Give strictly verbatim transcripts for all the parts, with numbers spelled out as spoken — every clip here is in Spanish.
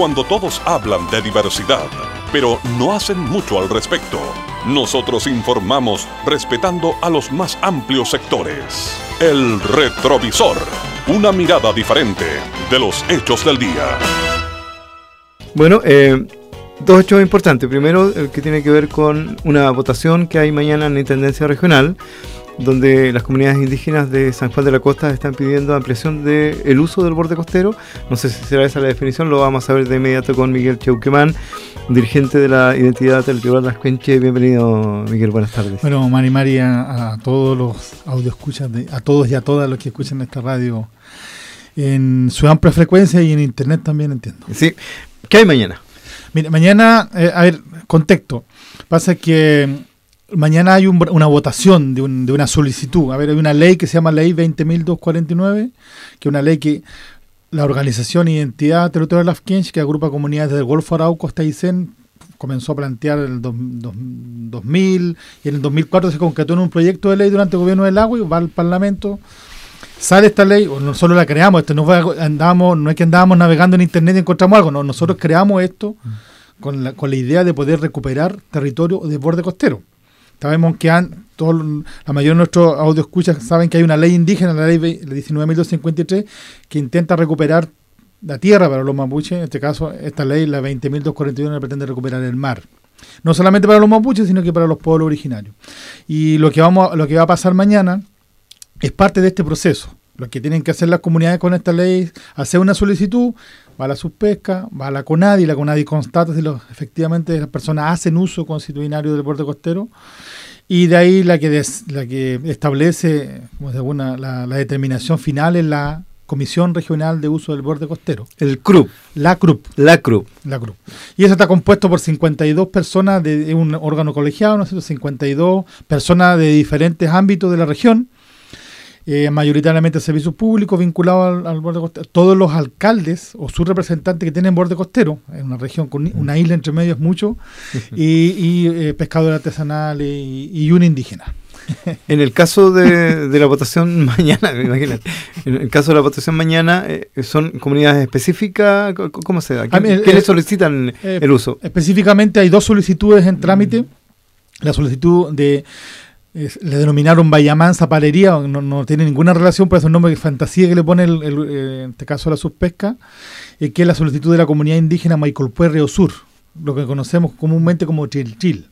cuando todos hablan de diversidad, pero no hacen mucho al respecto. Nosotros informamos respetando a los más amplios sectores. El Retrovisor, una mirada diferente de los hechos del día. Bueno, eh, dos hechos importantes. Primero, el que tiene que ver con una votación que hay mañana en la Intendencia Regional, donde las comunidades indígenas de San Juan de la Costa están pidiendo ampliación del uso del borde costero. No sé si será esa la definición, lo vamos a ver de inmediato con Miguel Cheuquemán, dirigente de la identidad del Tribunal Lascuenche. Bienvenido, Miguel, buenas tardes. Bueno, Mari Mari, a, a todos los audioescuchas, de, a todos y a todas los que escuchan esta radio en su amplia frecuencia y en internet también, entiendo. Sí, ¿qué hay mañana? Mira, mañana, eh, a ver, contexto. Pasa que mañana hay un, una votación de, un, de una solicitud. A ver, hay una ley que se llama Ley veinte mil doscientos cuarenta y nueve, que es una ley que la Organización Identidad Territorial Lasquenche, que agrupa comunidades del Golfo Arauco hasta Aysén, comenzó a plantear en el dos, dos, dos mil, y en el dos mil cuatro se concretó en un proyecto de ley durante el gobierno del agua y va al Parlamento. Sale esta ley, o nosotros la creamos, esto no, fue, andamos, no es que andábamos navegando en internet y encontramos algo, no, nosotros creamos esto con la, con la idea de poder recuperar territorio de borde costero. Sabemos que han, todo, la mayoría de nuestros audioescuchas saben que hay una ley indígena, la ley diecinueve mil doscientos cincuenta y tres, que intenta recuperar la tierra para los mapuches. En este caso, esta ley, la veinte mil doscientos cuarenta y uno, pretende recuperar el mar. No solamente para los mapuches, sino que para los pueblos originarios. Y lo que, vamos, lo que va a pasar mañana es parte de este proceso. Lo que tienen que hacer las comunidades con esta ley es hacer una solicitud, va a la Subpesca, va a la CONADI, y la CONADI constata si los, efectivamente las personas hacen uso constitucionario del borde costero, y de ahí la que, des, la que establece como alguna, la, la determinación final es la Comisión Regional de Uso del Borde Costero. El C R U P. La C R U P. La C R U P. La C R U P. Y eso está compuesto por cincuenta y dos personas de, de un órgano colegiado, ¿no es cierto? cincuenta y dos personas de diferentes ámbitos de la región. Eh, mayoritariamente servicios públicos vinculados al, al borde costero. Todos los alcaldes o sus representantes que tienen borde costero, en una región con una isla entre medio es mucho, y, y eh, pescadores artesanales y, y un indígena. En el caso de, de la votación mañana, me imagino, en el caso de la votación mañana, eh, ¿son comunidades específicas? ¿Cómo se da? ¿Quiénes eh, solicitan eh, el uso? Específicamente hay dos solicitudes en trámite. La solicitud de Es, le denominaron Bayamansa Palería, no, no tiene ninguna relación, pero es un nombre de fantasía que le pone el, el, el, en este caso la Subpesca, eh, que es la solicitud de la comunidad indígena Maicolpué Río Sur, lo que conocemos comúnmente como Chilchil.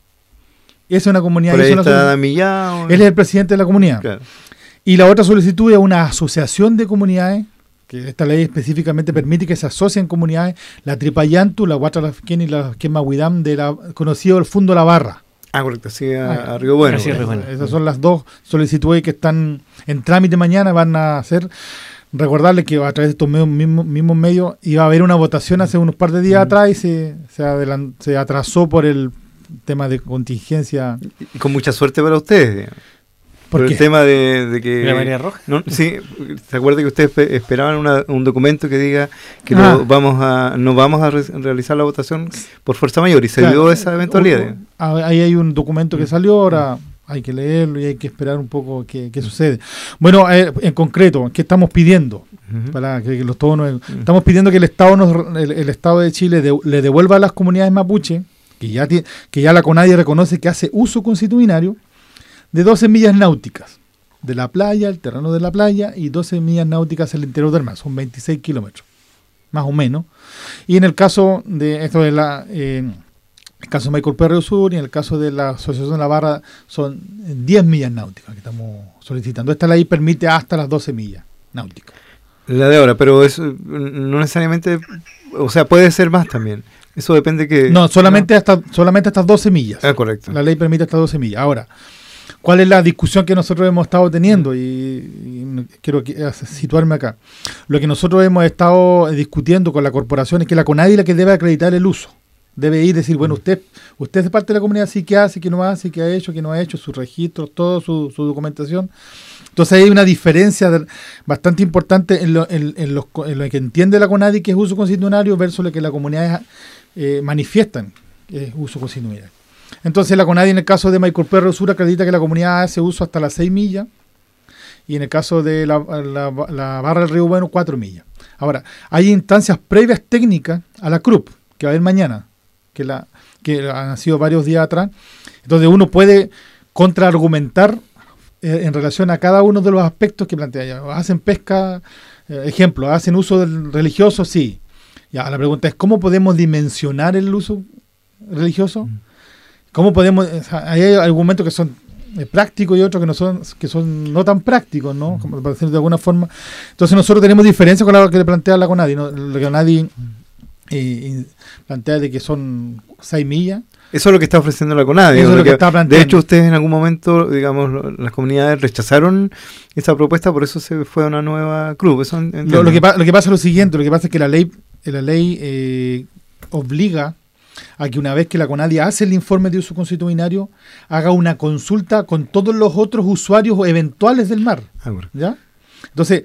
Es una comunidad. Por ahí es está Millán, él es el presidente de la comunidad. Claro. Y la otra solicitud es una asociación de comunidades, que esta ley específicamente permite que se asocien comunidades, la Tripayantu, la Huatralafquén y la Quemahuidam, de la conocido el Fundo La Barra. Ah, correcto, sí, a, ah, a Río Bueno. Sí, bueno. Esas son las dos solicitudes que están en trámite mañana, van a hacer. Recordarles que a través de estos medios, mismos, mismos medios iba a haber una votación hace unos par de días mm. atrás y se, se, adelant, se atrasó por el tema de contingencia. Y con mucha suerte para ustedes, ¿Por, por qué? el tema de, de que... ¿La María Roja? ¿no? Sí, ¿se acuerda que ustedes esperaban una, un documento que diga que ah. no vamos a no vamos a re realizar la votación por fuerza mayor? Y se claro. dio esa eventualidad. Ahí hay un documento que salió, ahora hay que leerlo y hay que esperar un poco qué, qué sucede. Bueno, eh, en concreto, ¿qué estamos pidiendo? Uh-huh. Para que, que los todos nos, uh-huh. Estamos pidiendo que el Estado nos, el, el Estado de Chile de, le devuelva a las comunidades mapuche, que ya, tiene, que ya la CONADI reconoce que hace uso constitucionario, de doce millas náuticas de la playa, el terreno de la playa, y doce millas náuticas al interior del mar, son veintiséis kilómetros, más o menos. Y en el caso de esto de la, eh, el caso de Maicolpué Río Sur y en el caso de la Asociación de la Barra, son diez millas náuticas que estamos solicitando. Esta ley permite hasta las doce millas náuticas. La de ahora, pero eso no necesariamente, o sea, puede ser más también. Eso depende que... No, solamente, ¿no? Hasta, solamente hasta doce millas. Ah, correcto. La ley permite hasta doce millas. Ahora, ¿cuál es la discusión que nosotros hemos estado teniendo? Y, y quiero situarme acá. Lo que nosotros hemos estado discutiendo con la corporación es que la CONADI es la que debe acreditar el uso. Debe ir y decir, bueno, usted usted es parte de la comunidad, sí que hace, que no hace, que ha hecho, que no ha hecho, sus registros, todo su, su documentación. Entonces hay una diferencia de, bastante importante en lo, en, en, los, en lo que entiende la CONADI, que es uso constitucionario, versus lo que las comunidades eh, manifiestan, que es uso constitucionario. Entonces la CONADI en el caso de Maicolpué Río Sur acredita que la comunidad hace uso hasta las seis millas, y en el caso de la, la, la Barra del Río Bueno, cuatro millas. Ahora, hay instancias previas técnicas a la C R U P, que va a haber mañana, que, la, que han sido varios días atrás, donde uno puede contraargumentar eh, en relación a cada uno de los aspectos que plantea. Ya, ¿hacen pesca? Eh, ejemplo, ¿hacen uso del religioso? Sí. Ya, la pregunta es, ¿cómo podemos dimensionar el uso religioso? ¿Cómo podemos...? O sea, hay argumentos que son eh, prácticos y otros que no son que son no tan prácticos, ¿no? Como para decirlo de alguna forma. Entonces nosotros tenemos diferencias con lo que le plantea la CONADI, ¿no? Lo que CONADI eh, plantea de que son seis millas. Eso es lo que está ofreciendo la CONADI. Eso es lo que que, está planteando. De hecho, ustedes en algún momento, digamos, lo, las comunidades rechazaron esa propuesta, por eso se fue a una nueva club. Eso lo, lo, que pa- lo que pasa es lo siguiente, lo que pasa es que la ley, la ley eh, obliga a que una vez que la CONADI hace el informe de uso consuetudinario, haga una consulta con todos los otros usuarios eventuales del mar. Ah, bueno. ¿Ya? Entonces,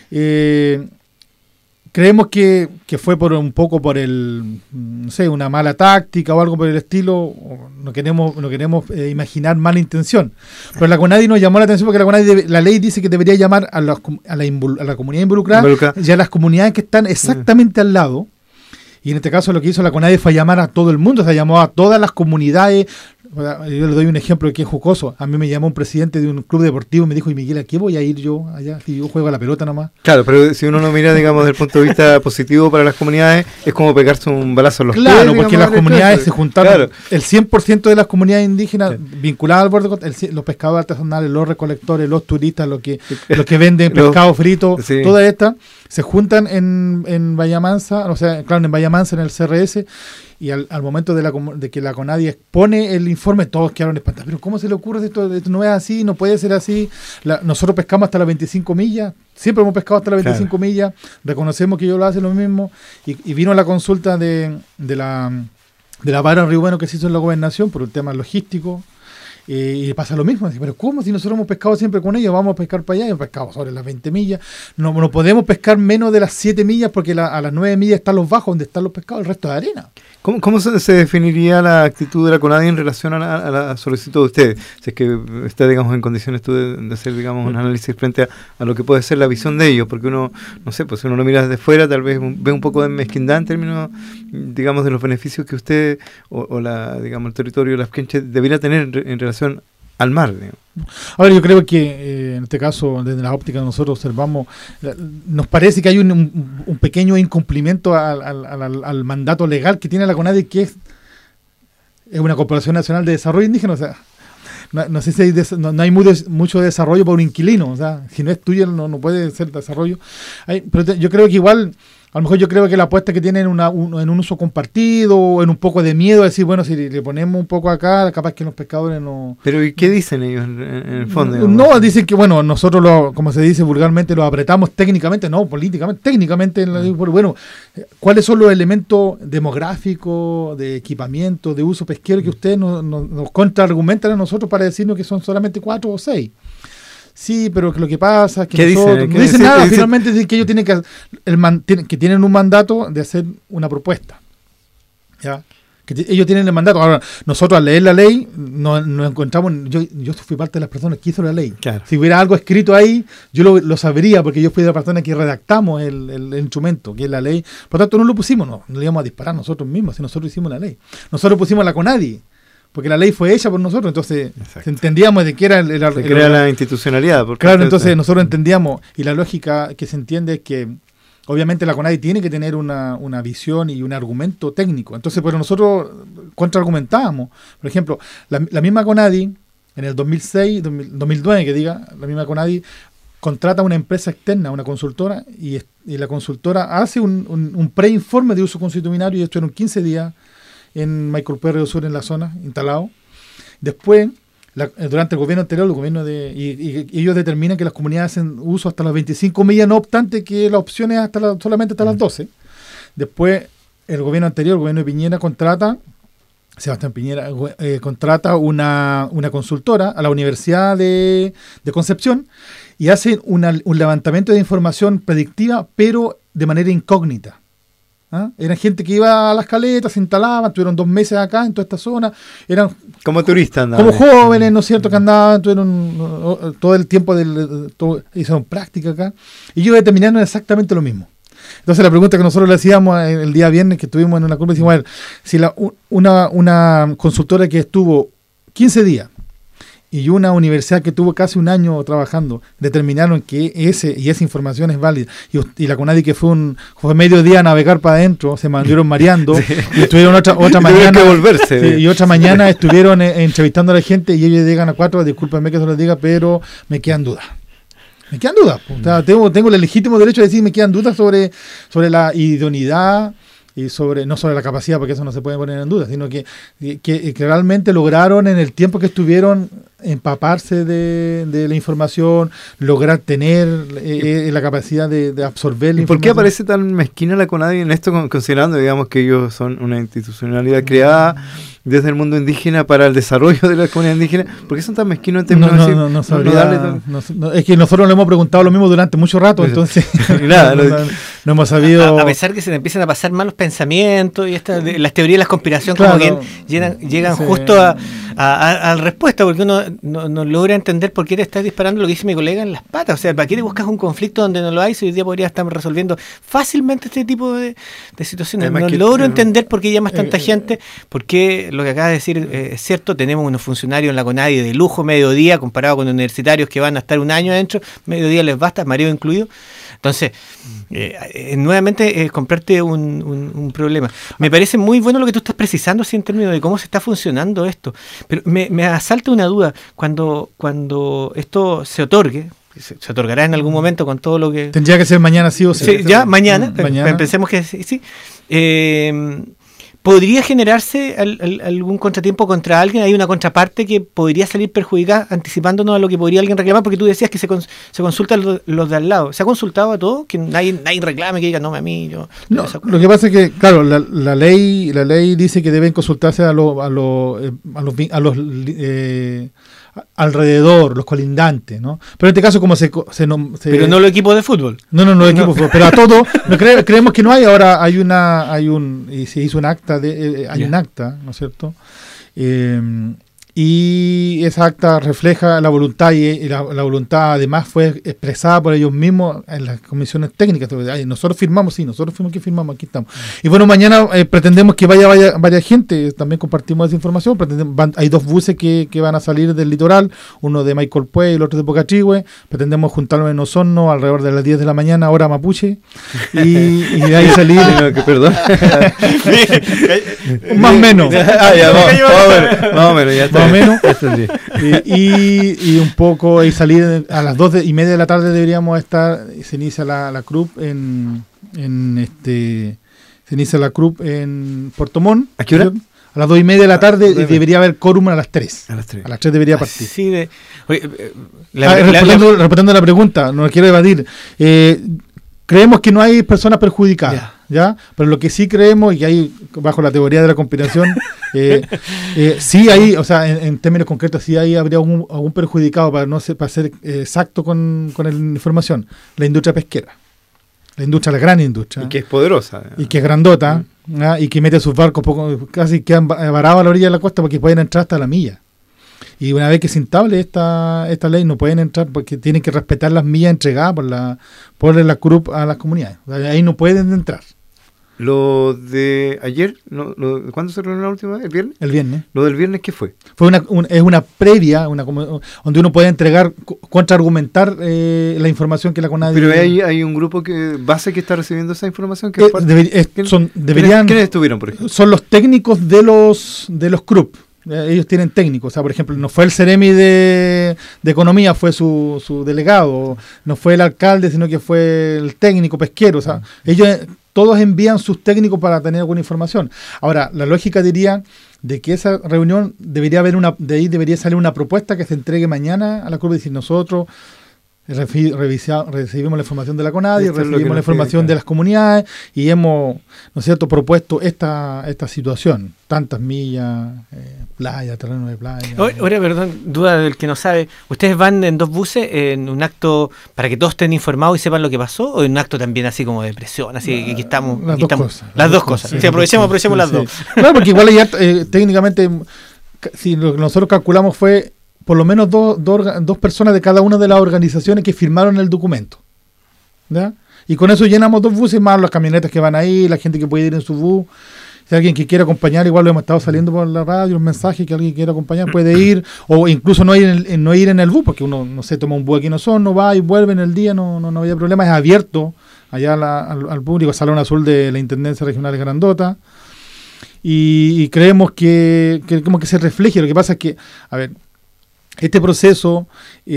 eh, creemos que, que fue por un poco por el, no sé, una mala táctica o algo por el estilo. No queremos, no queremos eh, imaginar mala intención. Pero la CONADI nos llamó la atención porque la CONADI debe, la ley dice que debería llamar a, los, a, la, invol, a la comunidad involucrada Involucra. y a las comunidades que están exactamente mm. al lado. Y en este caso lo que hizo la CONADI fue llamar a todo el mundo, o sea, llamó a todas las comunidades. Yo le doy un ejemplo que es jocoso. A mí me llamó un presidente de un club deportivo y me dijo, y Miguel, ¿a qué voy a ir yo allá? Si yo juego a la pelota nomás. Claro, pero si uno lo mira, digamos, desde el punto de vista positivo para las comunidades, es como pegarse un balazo en los pies. Claro, digamos, porque las comunidades eso. se juntaron. Claro. El cien por ciento de las comunidades indígenas sí. vinculadas al borde, el, los pescadores artesanales, los recolectores, los turistas, los que, los que venden pescado los, frito, sí. todas estas, se juntan en, en Bahía Mansa, o sea, claro, en Bahía Mansa, en el C R S, y al, al momento de, la, de que la CONADI expone el informe, todos quedaron espantados. Pero ¿cómo se le ocurre esto? Esto no es así, no puede ser así. La, nosotros pescamos hasta las veinticinco millas, siempre hemos pescado hasta las veinticinco claro. millas, reconocemos que ellos lo hacen lo mismo, y, y vino la consulta de, de la de la vara Río Bueno que se hizo en la gobernación por un tema logístico. Eh, y pasa lo mismo, pero ¿cómo? Si nosotros hemos pescado siempre con ellos, vamos a pescar para allá, y hemos pescado sobre las veinte millas, no, no podemos pescar menos de las siete millas porque la, a las nueve millas están los bajos donde están los pescados, el resto de arena. ¿Cómo, cómo se, se definiría la actitud de la CONADI en relación a la, a la solicitud de ustedes? Si es que está, digamos, en condiciones tú de, de hacer, digamos, un análisis frente a, a lo que puede ser la visión de ellos, porque uno, no sé, pues si uno lo mira desde fuera, tal vez ve un poco de mezquindad en términos, digamos, de los beneficios que usted o, o la, digamos, el territorio de las Pichinches debería tener en relación al mar. Digamos. A ver, yo creo que eh, en este caso, desde la óptica que nosotros observamos, la, nos parece que hay un, un, un pequeño incumplimiento al, al, al, al mandato legal que tiene la CONADI, que es, es una Corporación Nacional de Desarrollo Indígena. O sea, no, no sé si hay des, no, no hay muy des, mucho desarrollo para un inquilino. O sea, si no es tuyo, no, no puede ser desarrollo. Hay, pero te, yo creo que igual... A lo mejor yo creo que la apuesta que tienen una, un, en un uso compartido o en un poco de miedo, decir, bueno, si le ponemos un poco acá, capaz que los pescadores no... Pero ¿y qué dicen ellos en, en el fondo? No, no, dicen que, bueno, nosotros, lo, como se dice vulgarmente, lo apretamos técnicamente, no, políticamente, técnicamente, en la, bueno, ¿cuáles son los elementos demográficos, de equipamiento, de uso pesquero que ustedes nos, nos, nos contraargumentan a nosotros para decirnos que son solamente cuatro o seis? Sí, pero que lo que pasa es que ¿Qué nosotros dicen? no ¿Qué dicen dicen? nada, ¿Qué finalmente dicen que ellos tienen que el man, tienen, que tienen un mandato de hacer una propuesta. ¿Ya? Que t- ellos tienen el mandato. Ahora, nosotros al leer la ley nos no encontramos, yo, yo fui parte de las personas que hizo la ley. Claro. Si hubiera algo escrito ahí, yo lo, lo sabría porque yo fui de la persona que redactamos el, el, el instrumento, que es la ley. Por lo tanto, no lo pusimos, no, no le íbamos a disparar nosotros mismos, si nosotros hicimos la ley. Nosotros pusimos la CONADI. Porque la ley fue hecha por nosotros, entonces Exacto. entendíamos de qué era el... el, el se crea el, la institucionalidad. Claro, entonces de... nosotros entendíamos, y la lógica que se entiende es que obviamente la CONADI tiene que tener una, una visión y un argumento técnico. Entonces, pero nosotros contraargumentábamos. Por ejemplo, la, la misma CONADI, en el dos mil seis, dos mil, dos mil nueve, que diga, la misma CONADI contrata a una empresa externa, una consultora, y, y la consultora hace un, un, un preinforme de uso consuetudinario, y esto en quince días, en Maicurupé, Río Sur, en la zona, instalado. Después, la, durante el gobierno anterior, el gobierno de y, y, y ellos determinan que las comunidades hacen uso hasta las veinticinco millas, no obstante que la opción es hasta la, solamente hasta las doce. Después, el gobierno anterior, el gobierno de Piñera, contrata, Sebastián Piñera, eh, contrata una, una consultora a la Universidad de, de Concepción y hace una, un levantamiento de información predictiva, pero de manera incógnita. ¿Ah? Eran gente que iba a las caletas, se instalaban, estuvieron dos meses acá en toda esta zona, eran como turistas, andaban, como jóvenes, ¿no es cierto?, que andaban, tuvieron todo el tiempo, del, todo, hicieron práctica acá, y ellos determinaron exactamente lo mismo. Entonces la pregunta que nosotros le hacíamos el día viernes que estuvimos en una curva, decimos, a ver, si la, una, una consultora que estuvo quince días y una universidad que tuvo casi un año trabajando determinaron que ese y esa información es válida, y, y la CONADI, que fue un fue medio día a navegar para adentro, se mandieron mareando, sí. Y estuvieron otra, otra mañana que volverse, sí, y otra mañana estuvieron eh, entrevistando a la gente, y ellos llegan a cuatro, discúlpenme que se los diga, pero me quedan dudas. Me quedan dudas. O sea, tengo, tengo el legítimo derecho de decir me quedan dudas sobre, sobre la idoneidad y sobre no sobre la capacidad, porque eso no se puede poner en duda, sino que, que, que realmente lograron en el tiempo que estuvieron empaparse de, de la información, lograr tener eh, la capacidad de, de absorber la información. ¿Por qué aparece tan mezquina la CONADI en esto, considerando, digamos, que ellos son una institucionalidad creada desde el mundo indígena para el desarrollo de la comunidad indígena? ¿Por qué son tan mezquinos en términos no, no, de no, no, sabría, no, no, no, es que nosotros le hemos preguntado lo mismo durante mucho rato, entonces nada, no, no, no hemos sabido. A, a pesar que se te empiezan a pasar malos pensamientos y esta, de, las teorías de la conspiración, claro, como que llegan, llegan sí. justo a, a, a, a la respuesta, porque uno no, no logra entender por qué te estás disparando lo que dice mi colega en las patas. O sea, ¿para qué te buscas un conflicto donde no lo hay si hoy día podría estar resolviendo fácilmente este tipo de, de situaciones? Además, no que, logro eh, entender por qué llamas tanta eh, gente, por qué lo que acabas de decir eh, es cierto. Tenemos unos funcionarios en la CONADI de lujo, mediodía, comparado con universitarios que van a estar un año adentro, mediodía les basta, mareo incluido. Entonces, eh, eh, nuevamente es eh, comprarte un, un, un problema. Me parece muy bueno lo que tú estás precisando, así en términos de cómo se está funcionando esto. Pero me, me asalta una duda. Cuando, cuando esto se otorgue, se, se otorgará en algún momento con todo lo que... Tendría que ser mañana sí o sí. sí ya, mañana. Mm, mañana. Pensemos que sí. sí. Eh, ¿Podría generarse al, al, algún contratiempo contra alguien? ¿Hay una contraparte que podría salir perjudicada, anticipándonos a lo que podría alguien reclamar? Porque tú decías que se, cons, se consultan los, los de al lado. ¿Se ha consultado a todos? Que nadie, nadie reclame, que diga, no, a mí, yo... No, lo que pasa es que, claro, la, la ley la ley dice que deben consultarse a, lo, a, lo, eh, a los... A los eh, alrededor, los colindantes, ¿no? Pero en este caso como se... se, no, se pero no los equipos de fútbol. No, no, no los equipos de fútbol, pero a todo, no, cre, creemos que no hay, ahora hay una, hay un, y se hizo un acta, de, eh, hay yeah. un acta, ¿no es cierto? Eh, y esa acta refleja la voluntad, y, y la, la voluntad además fue expresada por ellos mismos en las comisiones técnicas. Ay, nosotros firmamos, sí, nosotros fuimos que firmamos, aquí estamos. Y bueno, mañana eh, pretendemos que vaya, vaya vaya gente, también compartimos esa información. Pretendemos, van, hay dos buses que, que van a salir del litoral, uno de Michael Pue y el otro de Bocatrihue. Pretendemos juntarnos en Osorno alrededor de las diez de la mañana, hora mapuche, y, y de ahí salir. No, que perdón. Más o menos. Ah, ya, vamos, vamos a ver, más o menos, ya está. Más o menos. y, y, y un poco y salir a las dos de, y media de la tarde deberíamos estar. Se inicia la, la C R U P en, en este se inicia la C R U P en Puerto Montt. ¿A qué hora? A las dos y media de la tarde, y debería haber quórum a las tres. A las tres. A las tres debería partir. Así de, oye, la, ah, la, respondiendo, la, respondiendo a la pregunta, no la quiero evadir. Eh, creemos que no hay personas perjudicadas. Yeah. ¿Ya? Pero lo que sí creemos, y ahí bajo la teoría de la conspiración, eh, eh, sí hay, o sea, en, en términos concretos, sí hay, habría algún, algún perjudicado, para no ser, para ser eh, exacto con, con la información, la industria pesquera. La industria, la gran industria. Y que es poderosa. Y que es grandota, mm. ¿ya? Y que mete sus barcos poco, casi quedan varados a la orilla de la costa porque pueden entrar hasta la milla. Y una vez que se instable esta, esta ley, no pueden entrar porque tienen que respetar las millas entregadas por la, por la C R U P a las comunidades. Ahí no pueden entrar. Lo de ayer, no, lo, ¿cuándo se reunió la última vez? ¿El viernes? El viernes. ¿Lo del viernes qué fue? Fue una, un, es una previa, una, donde uno puede entregar, contraargumentar eh, la información que la CONADI... Pero hay, hay un grupo que base que está recibiendo esa información. Que eh, es parte, deber, es, son, deberían, ¿Quiénes estuvieron, por ejemplo? Son los técnicos de los de los C R U P. Ellos tienen técnicos, o sea, por ejemplo, no fue el Ceremi de, de Economía, fue su, su delegado, no fue el alcalde, sino que fue el técnico pesquero, o sea, ellos todos envían sus técnicos para tener alguna información. Ahora, la lógica diría de que esa reunión debería haber una, de ahí debería salir una propuesta que se entregue mañana a la C R U P y decir nosotros Revisa, recibimos la información de la CONADI, Esto recibimos la información pide, de las comunidades y hemos, ¿no es cierto?, propuesto esta esta situación, tantas millas, eh, playa, terreno de playa. Ahora, perdón, duda del que no sabe, ¿ustedes van en dos buses en un acto para que todos estén informados y sepan lo que pasó, o en un acto también así como de presión, así la, que aquí estamos? Las aquí dos estamos, cosas. Las, las dos cosas, cosas. Sí, sí, aprovechemos, aprovechemos sí, las sí. dos. Claro, porque igual ya, eh, técnicamente, si lo que nosotros calculamos fue por lo menos dos, dos, dos personas de cada una de las organizaciones que firmaron el documento, ¿ya? Y con eso llenamos dos buses más las camionetas que van ahí, la gente que puede ir en su bus. Si alguien que quiera acompañar, igual lo hemos estado saliendo por la radio, los mensajes que alguien quiera acompañar puede ir, o incluso no ir en el, no ir en el bus, porque uno, no sé, toma un bus aquí no son, no va y vuelve en el día, no, no, no había problema, es abierto allá la, al, al público, Salón Azul de la Intendencia Regional de Grandota, y, y creemos que, que como que se refleje. Lo que pasa es que, a ver, este proceso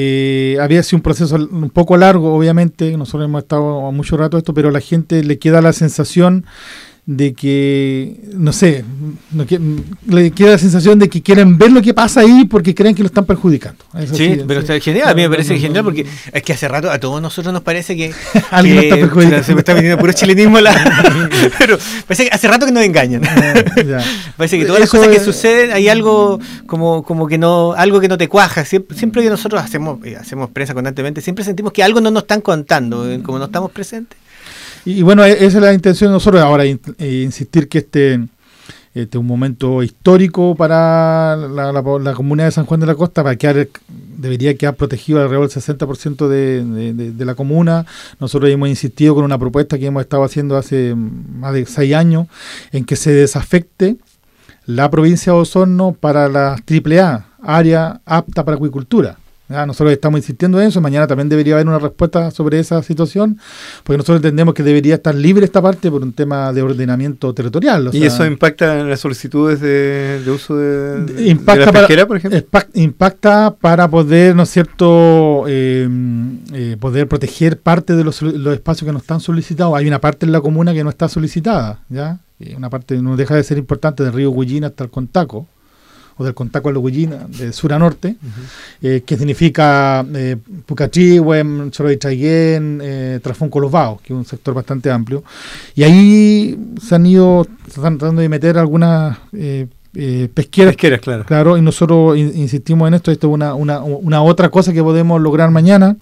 eh, había sido un proceso un poco largo, obviamente, nosotros hemos estado mucho rato esto, pero a la gente le queda la sensación de que, no sé, no, que, le queda la sensación de que quieren ver lo que pasa ahí porque creen que lo están perjudicando. Eso sí, sí, pero sí. Está genial, a mí me parece no, no, genial porque es que hace rato a todos nosotros nos parece que alguien que, lo está perjudicando. Se me está metiendo puro chilenismo la, pero parece que hace rato que nos engañan. Ya, ya. Parece que todas las Eso cosas es, que suceden hay algo como, como que no, algo que no te cuaja. Siempre, siempre que nosotros hacemos, hacemos prensa constantemente, siempre sentimos que algo no nos están contando, como no estamos presentes. Y, y bueno, esa es la intención de nosotros ahora, in, eh, insistir que este, este es un momento histórico para la, la, la comunidad de San Juan de la Costa, para quedar, debería quedar protegido alrededor del sesenta por ciento de, de, de, de la comuna. Nosotros hemos insistido con una propuesta que hemos estado haciendo hace más de seis años, en que se desafecte la provincia de Osorno para la triple A, área apta para acuicultura. Ya, nosotros estamos insistiendo en eso. Mañana también debería haber una respuesta sobre esa situación, porque nosotros entendemos que debería estar libre esta parte por un tema de ordenamiento territorial. O ¿Y sea, eso impacta en las solicitudes de, de uso de, de, impacta de la pesquera, para, por ejemplo? Impacta para poder, ¿no es cierto?, eh, eh, poder proteger parte de los, los espacios que no están solicitados. Hay una parte en la comuna que no está solicitada, ¿ya? Y una parte no deja de ser importante, del río Huillina hasta el Contaco, o del Contaco a la Huillina, de sur a norte, uh-huh. eh, que significa eh, Pucachihue, Choroichaguén, eh, Trafunco Los Baos, que es un sector bastante amplio. Y ahí se han ido tratando de meter algunas eh, eh, pesqueras. Pesqueras, claro. Claro, y nosotros in, insistimos en esto. Esto es una, una, una otra cosa que podemos lograr mañana.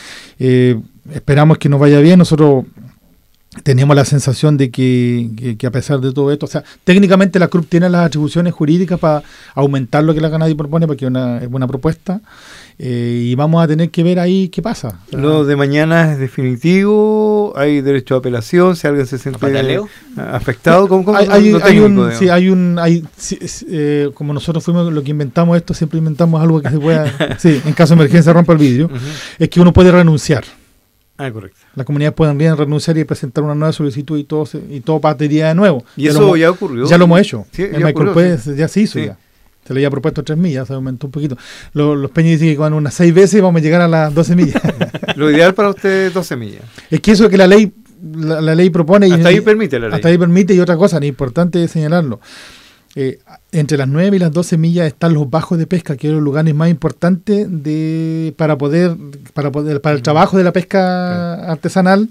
Eh, esperamos que nos vaya bien. Nosotros teníamos la sensación de que, que, que a pesar de todo esto, o sea, técnicamente la C R U P tiene las atribuciones jurídicas para aumentar lo que la Ganadi propone, porque es una, es buena propuesta, eh, y vamos a tener que ver ahí qué pasa. O sea, lo de mañana es definitivo, hay derecho a apelación, si alguien se siente afectado, ¿cómo, cómo hay, hay, técnico, hay un, sí, hay un, hay, sí, eh, como nosotros fuimos lo que inventamos esto, siempre inventamos algo que se pueda, sí, en caso de emergencia rompa el vidrio, uh-huh. es que uno puede renunciar. Ah, correcto. Las comunidades pueden renunciar y presentar una nueva solicitud y todo se, y todo partiría de nuevo. ¿Y ya eso lo, ya ocurrió? Ya lo hemos hecho. Sí, en Michael Puez sí. ya se hizo. Sí. Ya. Se le había propuesto tres millas, se aumentó un poquito. Los, los peñas dicen que con unas seis veces vamos a llegar a las doce millas. Lo ideal para usted es doce millas. Es que eso es que la ley la, la ley propone. Hasta y, ahí permite la ley. Hasta ahí permite, y otra cosa, es importante señalarlo. Eh, entre las nueve y las doce millas están los bajos de pesca, que son los lugares más importantes de para poder para poder para el trabajo de la pesca claro. artesanal,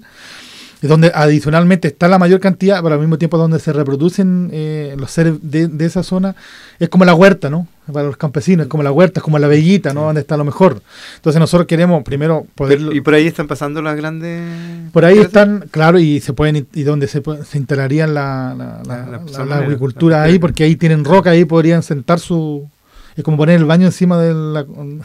donde adicionalmente está la mayor cantidad, pero al mismo tiempo donde se reproducen eh, los seres de, de esa zona. Es como la huerta, ¿no? Para los campesinos, es como la huerta, es como la bellita, ¿no? Donde está lo mejor. Entonces nosotros queremos primero poder... Pero, ¿y por ahí están pasando las grandes...? Por ahí están, claro, y se pueden y donde se, se instalarían la, la, la, la, la, la agricultura la, ahí, porque ahí tienen roca, ahí podrían sentar su... Es como poner el baño encima de, la,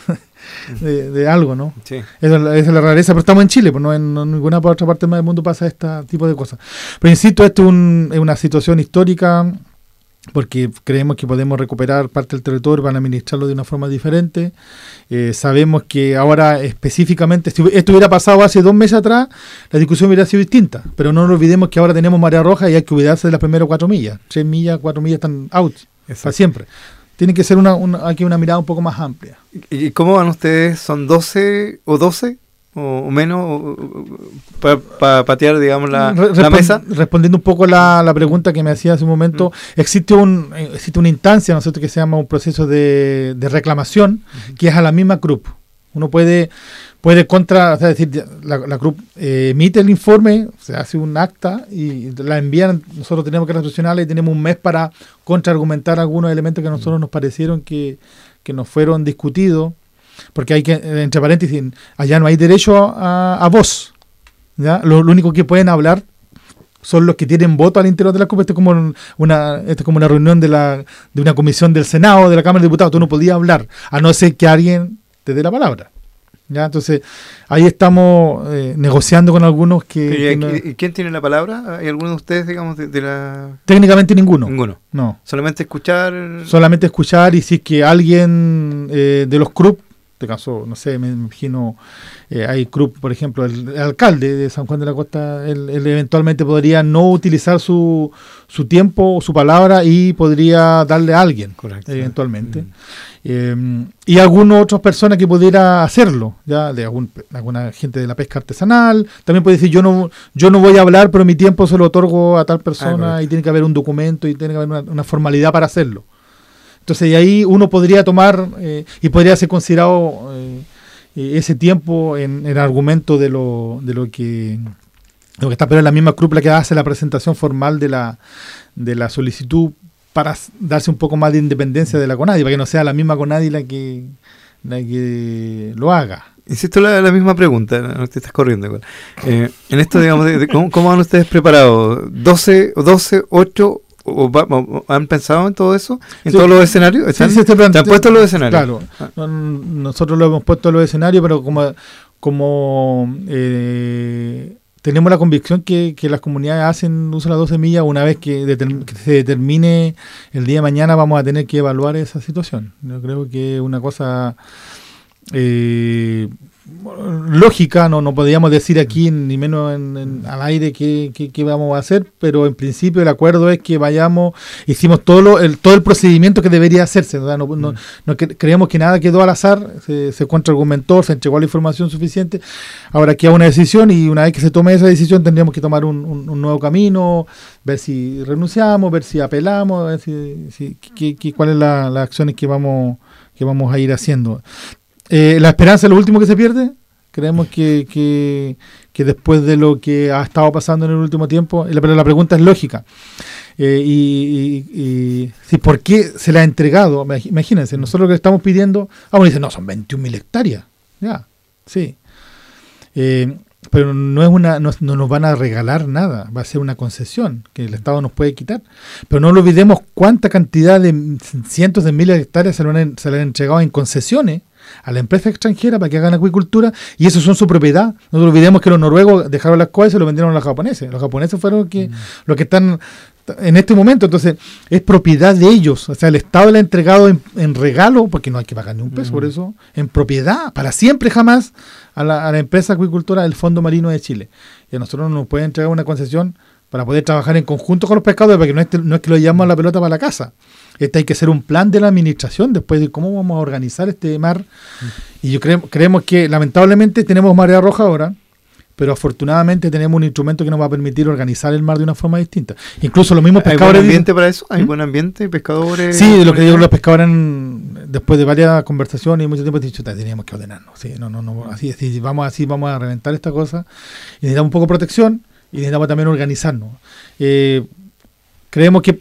de, de algo, ¿no? Sí. Esa, esa es la rareza, pero estamos en Chile, pues no en, no en ninguna otra parte más del mundo pasa este tipo de cosas. Pero insisto, esto es, un, es una situación histórica, porque creemos que podemos recuperar parte del territorio para administrarlo de una forma diferente. Eh, sabemos que ahora específicamente, si esto hubiera pasado hace dos meses atrás, la discusión hubiera sido distinta, pero no nos olvidemos que ahora tenemos marea roja y hay que cuidarse de las primeras cuatro millas. Tres millas, cuatro millas están out, Exacto. para siempre. Tiene que ser una, una, aquí una mirada un poco más amplia. ¿Y cómo van ustedes? ¿Son doce o doce? ¿O, o menos? ¿Para pa patear, digamos, la, Respon la mesa? Respondiendo un poco a la, la pregunta que me hacía hace un momento, mm. existe un existe una instancia, ¿no es cierto?, que se llama un proceso de, de reclamación, mm. que es a la misma C R U P. Uno puede puede contra, o sea, decir, la, la C R U P eh, emite el informe, se hace un acta y la envían, nosotros tenemos que reflexionarla y tenemos un mes para contraargumentar algunos elementos que a nosotros nos parecieron que, que nos fueron discutidos, porque hay que, entre paréntesis, allá no hay derecho a, a voz, ¿ya? Lo, lo único que pueden hablar son los que tienen voto al interior de la C R U P. Esto es como una, esto es como una reunión de, la, de una comisión del Senado, de la Cámara de Diputados. Tú no podías hablar, a no ser que alguien te dé la palabra. ¿Ya? Entonces, ahí estamos eh, negociando con algunos que... ¿Y, que no, ¿Y quién tiene la palabra? ¿Hay alguno de ustedes, digamos, de, de la...? Técnicamente ninguno. Ninguno. No. Solamente escuchar... Solamente escuchar, y si es que alguien eh, de los C R U P, en este caso, no sé, me imagino, eh, hay C R U P, por ejemplo, el, el alcalde de San Juan de la Costa, él, él eventualmente podría no utilizar su, su tiempo o su palabra y podría darle a alguien. Correcto. Eventualmente. Mm. Eh, y algunas otras personas que pudiera hacerlo, ya de algún, alguna gente de la pesca artesanal, también puede decir, yo no yo no voy a hablar, pero mi tiempo se lo otorgo a tal persona, ah, y tiene que haber un documento y tiene que haber una, una formalidad para hacerlo. Entonces, y ahí uno podría tomar eh, y podría ser considerado eh, ese tiempo en el argumento de lo de lo que lo que está, pero en la misma C R U P la que hace la presentación formal de la de la solicitud para darse un poco más de independencia de la CONADI, para que no sea la misma CONADI la que la que lo haga. Insisto, la, la misma pregunta, no te estás corriendo. Eh, en esto, digamos, de, de ¿cómo, ¿cómo van ustedes preparados? ¿doce, doce, ocho? ¿O va, o, ¿Han pensado en todo eso? ¿En sí, todos los escenarios? ¿Están, sí, sí, ¿te han puesto los escenarios? Claro, ah. Nosotros lo hemos puesto en los escenarios, pero como, como eh, tenemos la convicción que, que las comunidades hacen uso de las doce millas, una vez que, determ- que se determine el día de mañana vamos a tener que evaluar esa situación. Yo creo que una cosa... Eh, lógica, no no podríamos decir aquí ni menos en, en, al aire qué, qué, qué vamos a hacer, pero en principio el acuerdo es que vayamos, hicimos todo lo, el, todo el procedimiento que debería hacerse, ¿verdad? No, no, no que, creemos que nada quedó al azar, se, se contraargumentó, se entregó la información suficiente, ahora queda una decisión y una vez que se tome esa decisión tendríamos que tomar un, un, un nuevo camino, ver si renunciamos, ver si apelamos, ver si, si qué, qué, cuáles son la, las acciones que vamos, que vamos a ir haciendo. Eh, la esperanza es lo último que se pierde. Creemos que, que, que después de lo que ha estado pasando en el último tiempo, pero la pregunta es lógica. Eh, y, y, y sí, ¿por qué se le ha entregado? Imagínense, nosotros lo que estamos pidiendo, ah, bueno, dicen, no, son veintiún mil hectáreas. Ya, sí. Eh, pero no es una no, no nos van a regalar nada, va a ser una concesión que el Estado nos puede quitar. Pero no lo olvidemos cuánta cantidad de cientos de miles de hectáreas se le han, se le han entregado en concesiones a la empresa extranjera para que hagan acuicultura, y eso son su propiedad. No nos olvidemos que los noruegos dejaron las cosas y se lo vendieron a los japoneses. Los japoneses fueron los que, mm. los que están en este momento, entonces es propiedad de ellos. O sea, el Estado le ha entregado en, en regalo, porque no hay que pagar ni un peso mm. por eso, en propiedad, para siempre jamás, a la, a la empresa acuicultora del Fondo Marino de Chile. Y a nosotros nos pueden entregar una concesión para poder trabajar en conjunto con los pescadores, porque no es, no es que lo llevamos la pelota para la casa. Este hay que hacer un plan de la administración después de cómo vamos a organizar este mar. Y yo creo, creemos que lamentablemente tenemos marea roja ahora, pero afortunadamente tenemos un instrumento que nos va a permitir organizar el mar de una forma distinta. Incluso los mismos pescadores... ¿Hay buen ambiente dicen, para eso? ¿Hay ¿Mm? buen ambiente? ¿Pescadores? Sí, lo que digo, los pescadores, después de varias conversaciones y mucho tiempo, han dicho, teníamos que ordenarnos. Sí, no, no, no, así, así, vamos, así vamos a reventar esta cosa. Y necesitamos un poco de protección y necesitamos también organizarnos. Eh, creemos que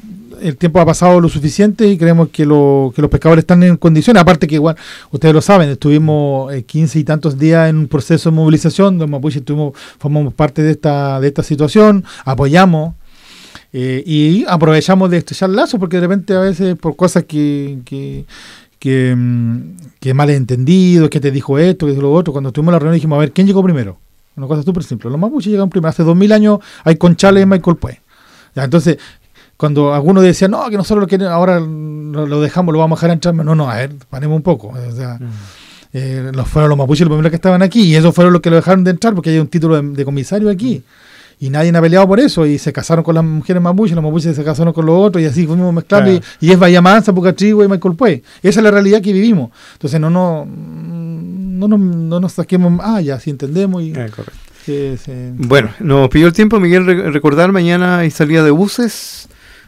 el tiempo ha pasado lo suficiente y creemos que, lo, que los pescadores están en condiciones. Aparte que igual, ustedes lo saben, estuvimos eh, quince y tantos días en un proceso de movilización, los mapuches estuvimos, formamos parte de esta, de esta situación, apoyamos eh, y aprovechamos de estrechar lazos, porque de repente a veces por cosas que... que que, que malentendido, que te dijo esto, que dijo lo otro, cuando estuvimos en la reunión dijimos, a ver, ¿quién llegó primero? Una cosa súper simple, los mapuches llegaron primero, hace dos mil años hay conchales en Maicolpué. Ya, entonces, cuando algunos decían, no, que nosotros lo queremos, ahora lo, lo dejamos, lo vamos a dejar entrar, no, no, a ver, paremos un poco. O sea, mm. eh, los fueron los mapuches los primeros que estaban aquí, y esos fueron los que lo dejaron de entrar, porque hay un título de, de comisario aquí. Y nadie ha peleado por eso, y se casaron con las mujeres mapuches, los mapuches se casaron con los otros, y así fuimos mezclando, claro. y, y es Bahía Mansa, Pucatrihue y Maicolpué. Esa es la realidad que vivimos. Entonces no, no, no, no, no nos saquemos, ah, ya, sí entendemos. Y, ah, correcto. Sí, sí. Bueno, nos pidió el tiempo, Miguel, recordar, mañana hay salida de buses.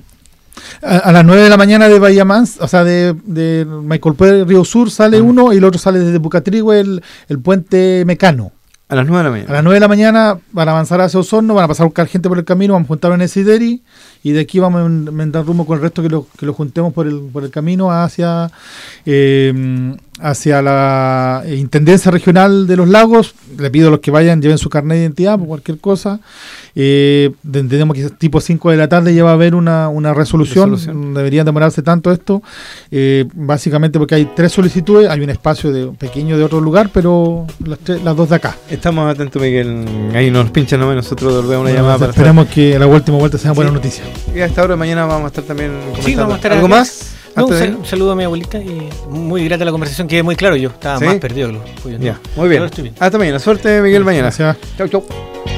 A, a las nueve de la mañana de Bahía Mansa, o sea, de, de Maicolpué, Río Sur, sale uh-huh. uno, y el otro sale desde Pucatrihue, el, el puente Mecano. A las nueve de la mañana. A las nueve de la mañana van a avanzar hacia Osorno, van a pasar a buscar gente por el camino, vamos a juntarlo en el Sideri, y de aquí vamos a enmendar rumbo con el resto que lo, que lo juntemos por el, por el camino hacia eh, hacia la Intendencia Regional de los Lagos. Le pido a los que vayan, lleven su carnet de identidad por cualquier cosa. Eh, entendemos que tipo cinco de la tarde ya va a haber una, una resolución. resolución. Deberían demorarse tanto esto. Eh, básicamente porque hay tres solicitudes. Hay un espacio de, pequeño de otro lugar, pero las, tres, las dos de acá. Estamos atentos, Miguel. Ahí nos pinchan nomás, nosotros devolvemos una bueno, llamada. Para esperemos estar... que la última vuelta sea sí. buena noticia. Y a esta hora de mañana vamos a estar también comentando. Sí, vamos a estar ¿Algo acá. más? No, un, sal, un saludo a mi abuelita y muy grata la conversación, quedé muy claro, yo estaba ¿sí? más perdido que los pollos. Ya, muy bien. Hasta mañana, suerte Miguel mañana. Gracias. Chau, chau.